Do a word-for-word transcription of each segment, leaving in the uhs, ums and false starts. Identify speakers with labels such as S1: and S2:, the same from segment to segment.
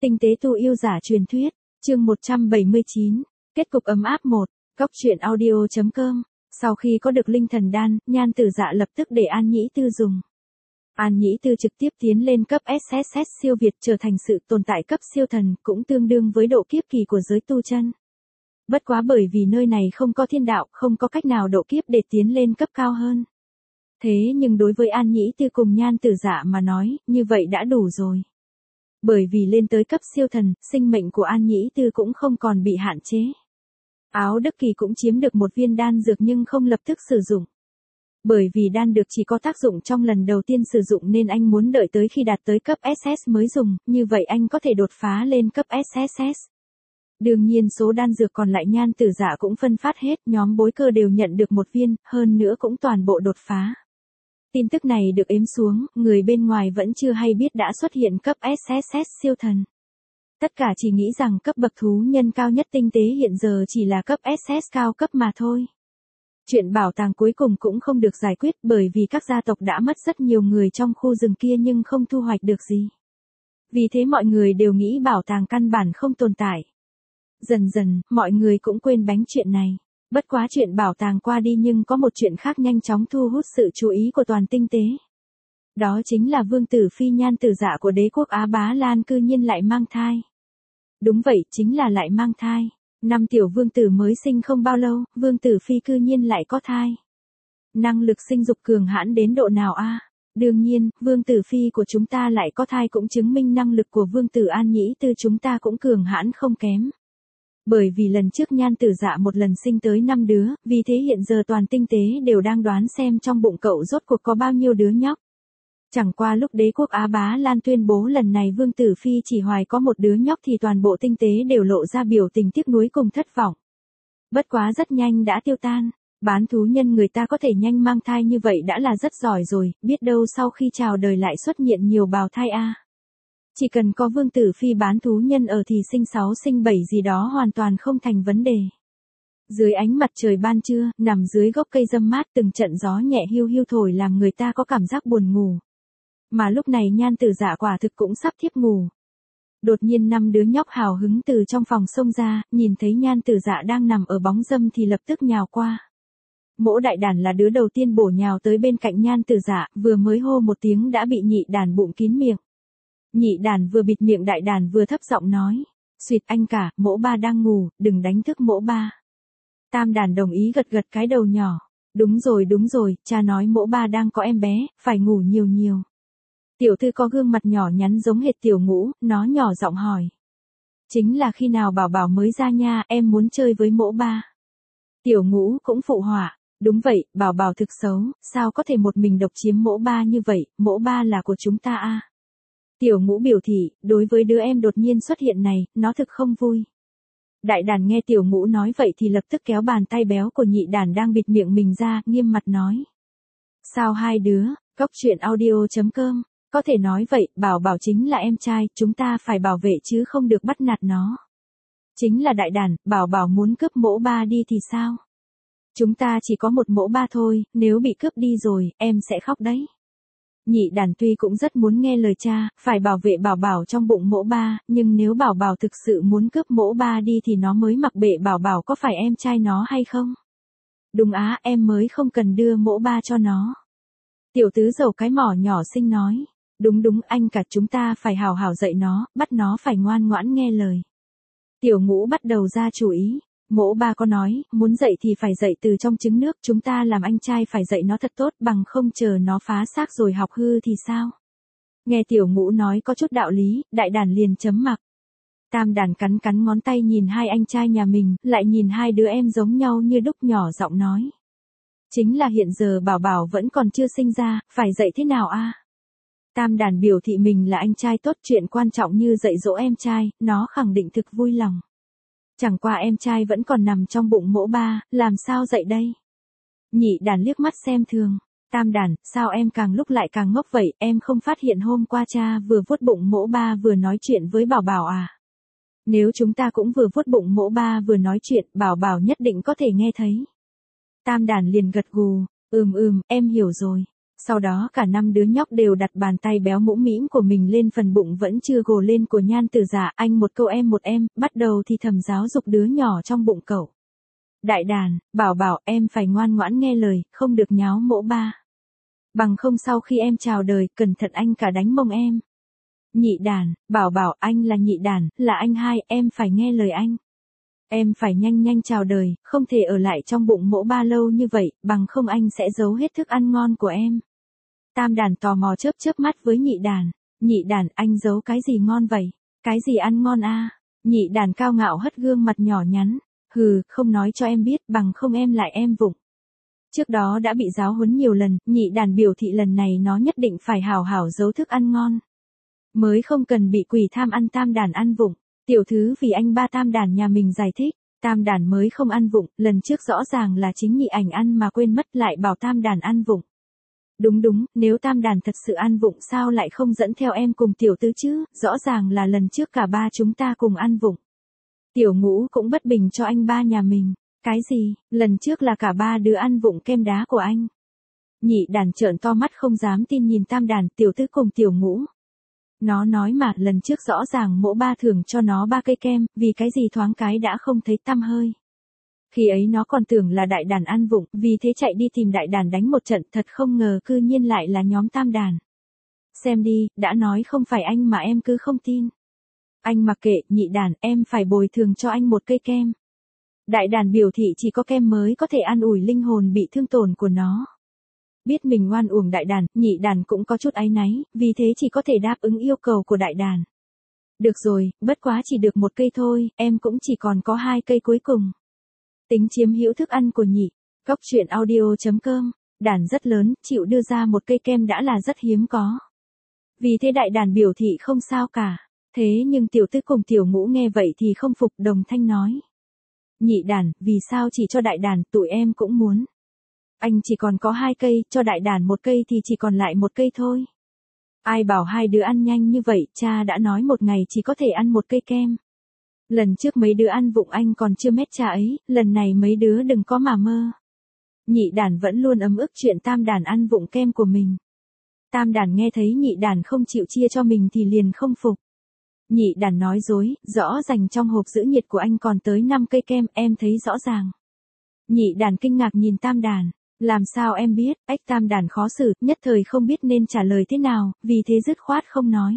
S1: Tinh tế tu yêu giả truyền thuyết, chương một trăm bảy mươi chín, kết cục ấm áp một, góc truyện audio chấm com. Sau khi có được linh thần đan, Nhan Tử Dạ lập tức để An Nhĩ Tư dùng. An Nhĩ Tư trực tiếp tiến lên cấp ét ét ét siêu việt, trở thành sự tồn tại cấp siêu thần, cũng tương đương với độ kiếp kỳ của giới tu chân. Bất quá bởi vì nơi này không có thiên đạo, không có cách nào độ kiếp để tiến lên cấp cao hơn. Thế nhưng đối với An Nhĩ Tư cùng Nhan Tử Dạ mà nói, như vậy đã đủ rồi. Bởi vì lên tới cấp siêu thần, sinh mệnh của An Nhĩ Tư cũng không còn bị hạn chế. Áo Đức Kỳ cũng chiếm được một viên đan dược nhưng không lập tức sử dụng. Bởi vì đan dược chỉ có tác dụng trong lần đầu tiên sử dụng nên anh muốn đợi tới khi đạt tới cấp ét ét mới dùng, như vậy anh có thể đột phá lên cấp ét ét ét. Đương nhiên số đan dược còn lại Nhan Tử Dạ cũng phân phát hết, nhóm bối cơ đều nhận được một viên, hơn nữa cũng toàn bộ đột phá. Tin tức này được ếm xuống, người bên ngoài vẫn chưa hay biết đã xuất hiện cấp ét ét ét siêu thần. Tất cả chỉ nghĩ rằng cấp bậc thú nhân cao nhất tinh tế hiện giờ chỉ là cấp ét ét cao cấp mà thôi. Chuyện bảo tàng cuối cùng cũng không được giải quyết bởi vì các gia tộc đã mất rất nhiều người trong khu rừng kia nhưng không thu hoạch được gì. Vì thế mọi người đều nghĩ bảo tàng căn bản không tồn tại. Dần dần, mọi người cũng quên bánh chuyện này. Bất quá chuyện bảo tàng qua đi nhưng có một chuyện khác nhanh chóng thu hút sự chú ý của toàn tinh tế. Đó chính là vương tử phi Nhan Tử Dạ của đế quốc Á Bá Lan cư nhiên lại mang thai. Đúng vậy, chính là lại mang thai. Năm tiểu vương tử mới sinh không bao lâu, vương tử phi cư nhiên lại có thai. Năng lực sinh dục cường hãn đến độ nào a? À? Đương nhiên, vương tử phi của chúng ta lại có thai cũng chứng minh năng lực của vương tử An Nhĩ Tư chúng ta cũng cường hãn không kém. Bởi vì lần trước Nhan Tử Dạ một lần sinh tới năm đứa, vì thế hiện giờ toàn tinh tế đều đang đoán xem trong bụng cậu rốt cuộc có bao nhiêu đứa nhóc. Chẳng qua lúc đế quốc Á Bá Lan tuyên bố lần này vương tử phi chỉ hoài có một đứa nhóc thì toàn bộ tinh tế đều lộ ra biểu tình tiếc nuối cùng thất vọng. Bất quá rất nhanh đã tiêu tan, bán thú nhân người ta có thể nhanh mang thai như vậy đã là rất giỏi rồi, biết đâu sau khi chào đời lại xuất hiện nhiều bào thai a. À. Chỉ cần có vương tử phi bán thú nhân ở thì sinh sáu sinh bảy gì đó hoàn toàn không thành vấn đề. Dưới ánh mặt trời ban trưa, nằm dưới gốc cây râm mát từng trận gió nhẹ hiu hiu thổi làm người ta có cảm giác buồn ngủ. Mà lúc này Nhan Tử Dạ quả thực cũng sắp thiếp ngủ. Đột nhiên năm đứa nhóc hào hứng từ trong phòng xông ra, nhìn thấy Nhan Tử Dạ đang nằm ở bóng râm thì lập tức nhào qua. Mỗ đại đàn là đứa đầu tiên bổ nhào tới bên cạnh Nhan Tử Dạ, vừa mới hô một tiếng đã bị nhị đàn bụng kín miệng. Nhị đàn vừa bịt miệng đại đàn vừa thấp giọng nói, "Xuyệt anh cả, mỗ ba đang ngủ, đừng đánh thức mỗ ba." Tam đàn đồng ý gật gật cái đầu nhỏ, "Đúng rồi đúng rồi, cha nói mỗ ba đang có em bé, phải ngủ nhiều nhiều." Tiểu thư có gương mặt nhỏ nhắn giống hệt Tiểu Ngũ, nó nhỏ giọng hỏi, "Chính là khi nào bảo bảo mới ra nha, em muốn chơi với mỗ ba." Tiểu Ngũ cũng phụ họa, "Đúng vậy, bảo bảo thực xấu, sao có thể một mình độc chiếm mỗ ba như vậy, mỗ ba là của chúng ta a." À. Tiểu Ngũ biểu thị, đối với đứa em đột nhiên xuất hiện này, nó thực không vui. Đại đàn nghe Tiểu Ngũ nói vậy thì lập tức kéo bàn tay béo của nhị đàn đang bịt miệng mình ra, nghiêm mặt nói. "Sao hai đứa, góc truyện audio chấm com, có thể nói vậy, bảo bảo chính là em trai, chúng ta phải bảo vệ chứ không được bắt nạt nó." Chính là đại đàn, bảo bảo muốn cướp mỗ ba đi thì sao? Chúng ta chỉ có một mỗ ba thôi, nếu bị cướp đi rồi, em sẽ khóc đấy. Nhị đàn tuy cũng rất muốn nghe lời cha, phải bảo vệ bảo bảo trong bụng mỗ ba, nhưng nếu bảo bảo thực sự muốn cướp mỗ ba đi thì nó mới mặc bệ bảo bảo có phải em trai nó hay không? Đúng á, em mới không cần đưa mỗ ba cho nó. Tiểu tứ dầu cái mỏ nhỏ xinh nói, đúng đúng anh cả chúng ta phải hào hào dạy nó, bắt nó phải ngoan ngoãn nghe lời. Tiểu Ngũ bắt đầu ra chủ ý. Mỗ ba có nói, muốn dạy thì phải dạy từ trong trứng nước, chúng ta làm anh trai phải dạy nó thật tốt bằng không chờ nó phá xác rồi học hư thì sao? Nghe Tiểu Ngũ nói có chút đạo lý, đại đàn liền chấm mặc. Tam đàn cắn cắn ngón tay nhìn hai anh trai nhà mình, lại nhìn hai đứa em giống nhau như đúc nhỏ giọng nói. Chính là hiện giờ bảo bảo vẫn còn chưa sinh ra, phải dạy thế nào a? À? Tam đàn biểu thị mình là anh trai tốt, chuyện quan trọng như dạy dỗ em trai, nó khẳng định thực vui lòng. Chẳng qua em trai vẫn còn nằm trong bụng mỗ ba, làm sao dậy đây? Nhị đàn liếc mắt xem thường. Tam đàn, sao em càng lúc lại càng ngốc vậy, em không phát hiện hôm qua cha vừa vuốt bụng mỗ ba vừa nói chuyện với bảo bảo à? Nếu chúng ta cũng vừa vuốt bụng mỗ ba vừa nói chuyện, bảo bảo nhất định có thể nghe thấy. Tam đàn liền gật gù, ừm ừm, em hiểu rồi. Sau đó cả năm đứa nhóc đều đặt bàn tay béo mũm mĩm của mình lên phần bụng vẫn chưa gồ lên của Nhan Tử Dạ, anh một câu em một em, bắt đầu thì thầm giáo dục đứa nhỏ trong bụng cậu. Đại đàn, bảo bảo em phải ngoan ngoãn nghe lời, không được nháo mỗ ba. Bằng không sau khi em chào đời, cẩn thận anh cả đánh mông em. Nhị đàn, bảo bảo anh là nhị đàn, là anh hai, em phải nghe lời anh. Em phải nhanh nhanh chào đời, không thể ở lại trong bụng mỗ ba lâu như vậy, bằng không anh sẽ giấu hết thức ăn ngon của em. Tam đàn tò mò chớp chớp mắt với nhị đàn. Nhị đàn, anh giấu cái gì ngon vậy? Cái gì ăn ngon a? Nhị đàn cao ngạo hất gương mặt nhỏ nhắn. Hừ, không nói cho em biết, bằng không em lại em vụng. Trước đó đã bị giáo huấn nhiều lần, nhị đàn biểu thị lần này nó nhất định phải hảo hảo giấu thức ăn ngon. Mới không cần bị quỷ tham ăn tam đàn ăn vụng. Tiểu thứ vì anh ba tam đàn nhà mình giải thích, tam đàn mới không ăn vụng, lần trước rõ ràng là chính nhị ảnh ăn mà quên mất lại bảo tam đàn ăn vụng. Đúng đúng, nếu tam đàn thật sự ăn vụng sao lại không dẫn theo em cùng tiểu tứ chứ, rõ ràng là lần trước cả ba chúng ta cùng ăn vụng. Tiểu ngũ cũng bất bình cho anh ba nhà mình. Cái gì, lần trước là cả ba đứa ăn vụng kem đá của anh. Nhị đàn trợn to mắt không dám tin nhìn tam đàn, tiểu tứ cùng tiểu ngũ. Nó nói mà lần trước rõ ràng mỗ ba thưởng cho nó ba cây kem, vì cái gì thoáng cái đã không thấy tăm hơi. Khi ấy nó còn tưởng là đại đàn ăn vụng, vì thế chạy đi tìm đại đàn đánh một trận, thật không ngờ cư nhiên lại là nhóm tam đàn. Xem đi, đã nói không phải anh mà em cứ không tin. Anh mặc kệ, nhị đàn, em phải bồi thường cho anh một cây kem. Đại đàn biểu thị chỉ có kem mới có thể an ủi linh hồn bị thương tổn của nó. Biết mình ngoan uổng đại đàn, nhị đàn cũng có chút áy náy, vì thế chỉ có thể đáp ứng yêu cầu của đại đàn. Được rồi, bất quá chỉ được một cây thôi, em cũng chỉ còn có hai cây cuối cùng. Tính chiếm hữu thức ăn của nhị. Góc truyện audio chấm com, đàn rất lớn, chịu đưa ra một cây kem đã là rất hiếm có. Vì thế đại đàn biểu thị không sao cả. Thế nhưng tiểu tứ cùng tiểu ngũ nghe vậy thì không phục, đồng thanh nói. Nhị đàn, vì sao chỉ cho đại đàn, tụi em cũng muốn. Anh chỉ còn có hai cây, cho đại đàn một cây thì chỉ còn lại một cây thôi. Ai bảo hai đứa ăn nhanh như vậy, cha đã nói một ngày chỉ có thể ăn một cây kem. Lần trước mấy đứa ăn vụng anh còn chưa mét cha ấy, lần này mấy đứa đừng có mà mơ. Nhị đàn vẫn luôn ấm ức chuyện tam đàn ăn vụng kem của mình. Tam đàn nghe thấy nhị đàn không chịu chia cho mình thì liền không phục. Nhị đàn nói dối, rõ ràng trong hộp giữ nhiệt của anh còn tới năm cây kem, em thấy rõ ràng. Nhị đàn kinh ngạc nhìn tam đàn, làm sao em biết, ách tam đàn khó xử, nhất thời không biết nên trả lời thế nào, vì thế dứt khoát không nói.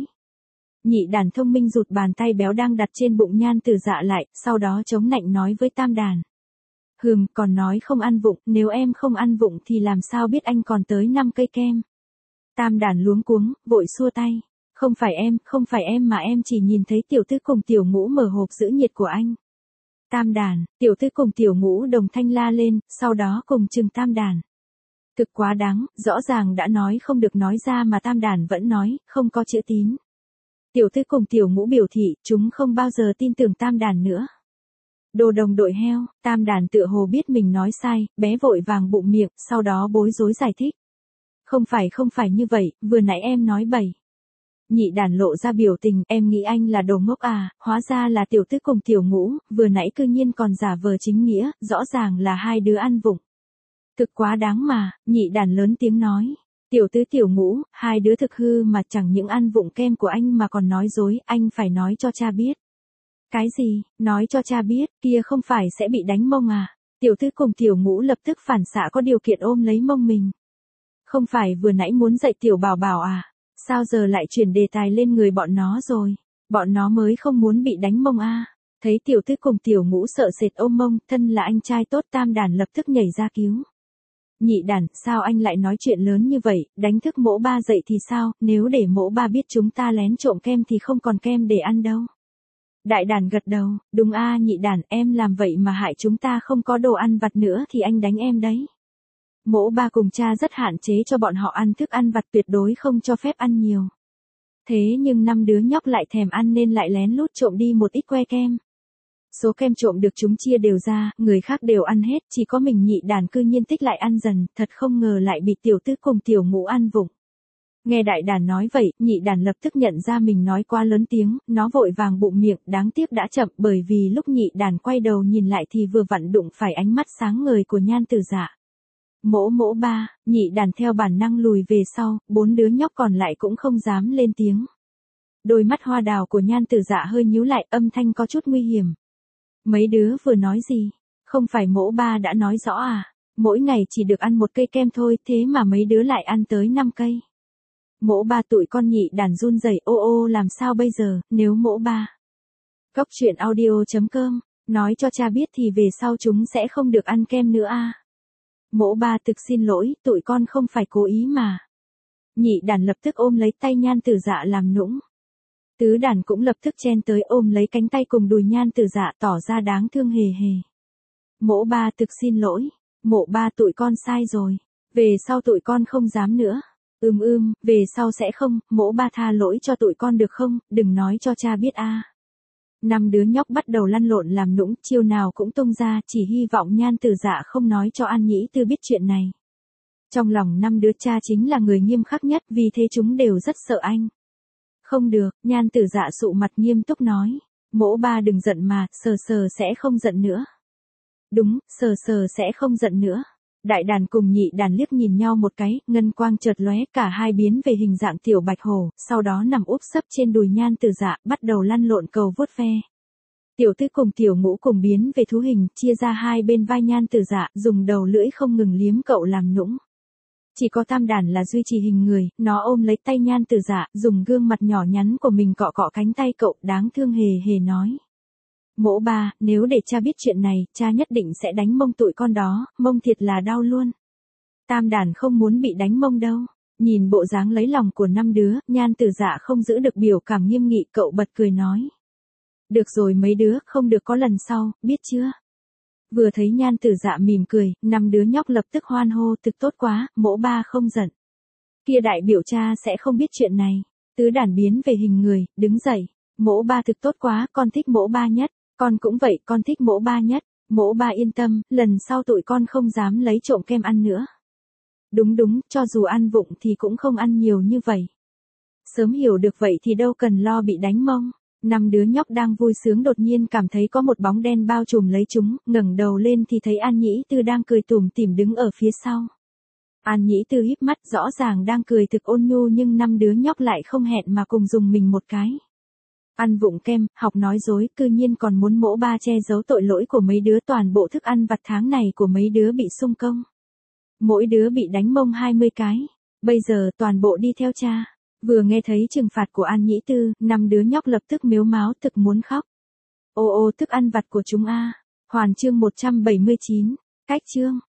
S1: Nhị đàn thông minh rụt bàn tay béo đang đặt trên bụng Nhan Tử Dạ lại, sau đó chống nạnh nói với tam đàn. Hừm, còn nói không ăn vụng, nếu em không ăn vụng thì làm sao biết anh còn tới năm cây kem. Tam đàn luống cuống, vội xua tay. Không phải em, không phải em mà em chỉ nhìn thấy tiểu tứ cùng tiểu ngũ mở hộp giữ nhiệt của anh. Tam đàn, tiểu tứ cùng tiểu ngũ đồng thanh la lên, sau đó cùng chừng tam đàn. Thực quá đáng, rõ ràng đã nói không được nói ra mà tam đàn vẫn nói, không có chữ tín. Tiểu tứ cùng tiểu ngũ biểu thị, chúng không bao giờ tin tưởng tam đàn nữa. Đồ đồng đội heo, tam đàn tựa hồ biết mình nói sai, bé vội vàng bụng miệng, sau đó bối rối giải thích. Không phải không phải như vậy, vừa nãy em nói bậy. Nhị đàn lộ ra biểu tình, em nghĩ anh là đồ ngốc à, hóa ra là tiểu tứ cùng tiểu ngũ, vừa nãy cư nhiên còn giả vờ chính nghĩa, rõ ràng là hai đứa ăn vụng. Thực quá đáng mà, nhị đàn lớn tiếng nói. Tiểu tứ tiểu ngũ, hai đứa thực hư mà chẳng những ăn vụng kem của anh mà còn nói dối, anh phải nói cho cha biết. Cái gì, nói cho cha biết, kia không phải sẽ bị đánh mông à? Tiểu tứ cùng tiểu ngũ lập tức phản xạ có điều kiện ôm lấy mông mình. Không phải vừa nãy muốn dạy tiểu bảo bảo à? Sao giờ lại chuyển đề tài lên người bọn nó rồi? Bọn nó mới không muốn bị đánh mông a. À? Thấy tiểu tứ cùng tiểu ngũ sợ sệt ôm mông, thân là anh trai tốt tam đàn lập tức nhảy ra cứu. Nhị đàn, sao anh lại nói chuyện lớn như vậy, đánh thức mỗ ba dậy thì sao, nếu để mỗ ba biết chúng ta lén trộm kem thì không còn kem để ăn đâu. Đại đàn gật đầu, đúng a à, nhị đàn, em làm vậy mà hại chúng ta không có đồ ăn vặt nữa thì anh đánh em đấy. Mỗ ba cùng cha rất hạn chế cho bọn họ ăn thức ăn vặt, tuyệt đối không cho phép ăn nhiều. Thế nhưng năm đứa nhóc lại thèm ăn nên lại lén lút trộm đi một ít que kem. Số kem trộm được chúng chia đều ra, người khác đều ăn hết, chỉ có mình nhị đàn cư nhiên tích lại ăn dần, thật không ngờ lại bị tiểu tứ cùng tiểu ngũ ăn vụng. Nghe đại đàn nói vậy, nhị đàn lập tức nhận ra mình nói quá lớn tiếng, nó vội vàng bụng miệng, đáng tiếc đã chậm, bởi vì lúc nhị đàn quay đầu nhìn lại thì vừa vặn đụng phải ánh mắt sáng ngời của Nhan Tử Dạ. Mỗ mỗ ba, nhị đàn theo bản năng lùi về sau, bốn đứa nhóc còn lại cũng không dám lên tiếng. Đôi mắt hoa đào của Nhan Tử Dạ hơi nhíu lại, âm thanh có chút nguy hiểm. Mấy đứa vừa nói gì? Không phải mỗ ba đã nói rõ à? Mỗi ngày chỉ được ăn một cây kem thôi, thế mà mấy đứa lại ăn tới năm cây. Mỗ ba tụi con nhị đàn run rẩy, ô ô làm sao bây giờ, nếu mỗ ba. Cốc truyện audio chấm com, nói cho cha biết thì về sau chúng sẽ không được ăn kem nữa a. À. Mỗ ba thực xin lỗi, tụi con không phải cố ý mà. Nhị đàn lập tức ôm lấy tay Nhan Tử Dạ làm nũng. Tứ đàn cũng lập tức chen tới ôm lấy cánh tay cùng đùi Nhan Tử Dạ tỏ ra đáng thương hề hề. Mỗ ba thực xin lỗi, mộ ba tụi con sai rồi, về sau tụi con không dám nữa. Ưm ưm, về sau sẽ không, mỗ ba tha lỗi cho tụi con được không, đừng nói cho cha biết a. À. Năm đứa nhóc bắt đầu lăn lộn làm nũng, chiêu nào cũng tung ra, chỉ hy vọng Nhan Tử Dạ không nói cho An Nhĩ Tư biết chuyện này. Trong lòng năm đứa cha chính là người nghiêm khắc nhất, vì thế chúng đều rất sợ anh. Không được, Nhan Tử Dạ sụ mặt nghiêm túc nói, mỗ ba đừng giận mà, sờ sờ sẽ không giận nữa. Đúng, sờ sờ sẽ không giận nữa. Đại đàn cùng nhị đàn liếc nhìn nhau một cái, ngân quang chợt lóe, cả hai biến về hình dạng tiểu bạch hổ, sau đó nằm úp sấp trên đùi Nhan Tử Dạ, bắt đầu lăn lộn cầu vuốt ve. Tiểu tứ cùng tiểu ngũ cùng biến về thú hình, chia ra hai bên vai Nhan Tử Dạ, dùng đầu lưỡi không ngừng liếm cậu làm nũng. Chỉ có tam đàn là duy trì hình người, nó ôm lấy tay Nhan Tử Dạ, dùng gương mặt nhỏ nhắn của mình cọ cọ cánh tay cậu, đáng thương hề hề nói. Mỗ ba, nếu để cha biết chuyện này, cha nhất định sẽ đánh mông tụi con đó, mông thiệt là đau luôn. Tam đàn không muốn bị đánh mông đâu. Nhìn bộ dáng lấy lòng của năm đứa, Nhan Tử Dạ không giữ được biểu cảm nghiêm nghị, cậu bật cười nói. Được rồi mấy đứa, không được có lần sau, biết chưa? Vừa thấy Nhan Tử Dạ mỉm cười, năm đứa nhóc lập tức hoan hô, thực tốt quá, mỗ ba không giận. Kia đại biểu cha sẽ không biết chuyện này. Tứ đàn biến về hình người, đứng dậy. Mỗ ba thực tốt quá, con thích mỗ ba nhất. Con cũng vậy, con thích mỗ ba nhất. Mỗ ba yên tâm, lần sau tụi con không dám lấy trộm kem ăn nữa. Đúng đúng, cho dù ăn vụng thì cũng không ăn nhiều như vậy. Sớm hiểu được vậy thì đâu cần lo bị đánh mông. Năm đứa nhóc đang vui sướng đột nhiên cảm thấy có một bóng đen bao trùm lấy chúng, ngẩng đầu lên thì thấy An Nhĩ Tư đang cười tủm tỉm đứng ở phía sau. An Nhĩ Tư híp mắt, rõ ràng đang cười thực ôn nhu, nhưng năm đứa nhóc lại không hẹn mà cùng dùng mình một cái. Ăn vụng kem, học nói dối, cư nhiên còn muốn mỗ ba che giấu tội lỗi của mấy đứa, toàn bộ thức ăn vặt tháng này của mấy đứa bị xung công. Mỗi đứa bị đánh mông hai mươi cái, bây giờ toàn bộ đi theo cha. Vừa nghe thấy trừng phạt của An Nhĩ Tư, năm đứa nhóc lập tức mếu máo thực muốn khóc. Ô ô thức ăn vặt của chúng a. Hoàn chương một trăm bảy mươi chín, cách chương.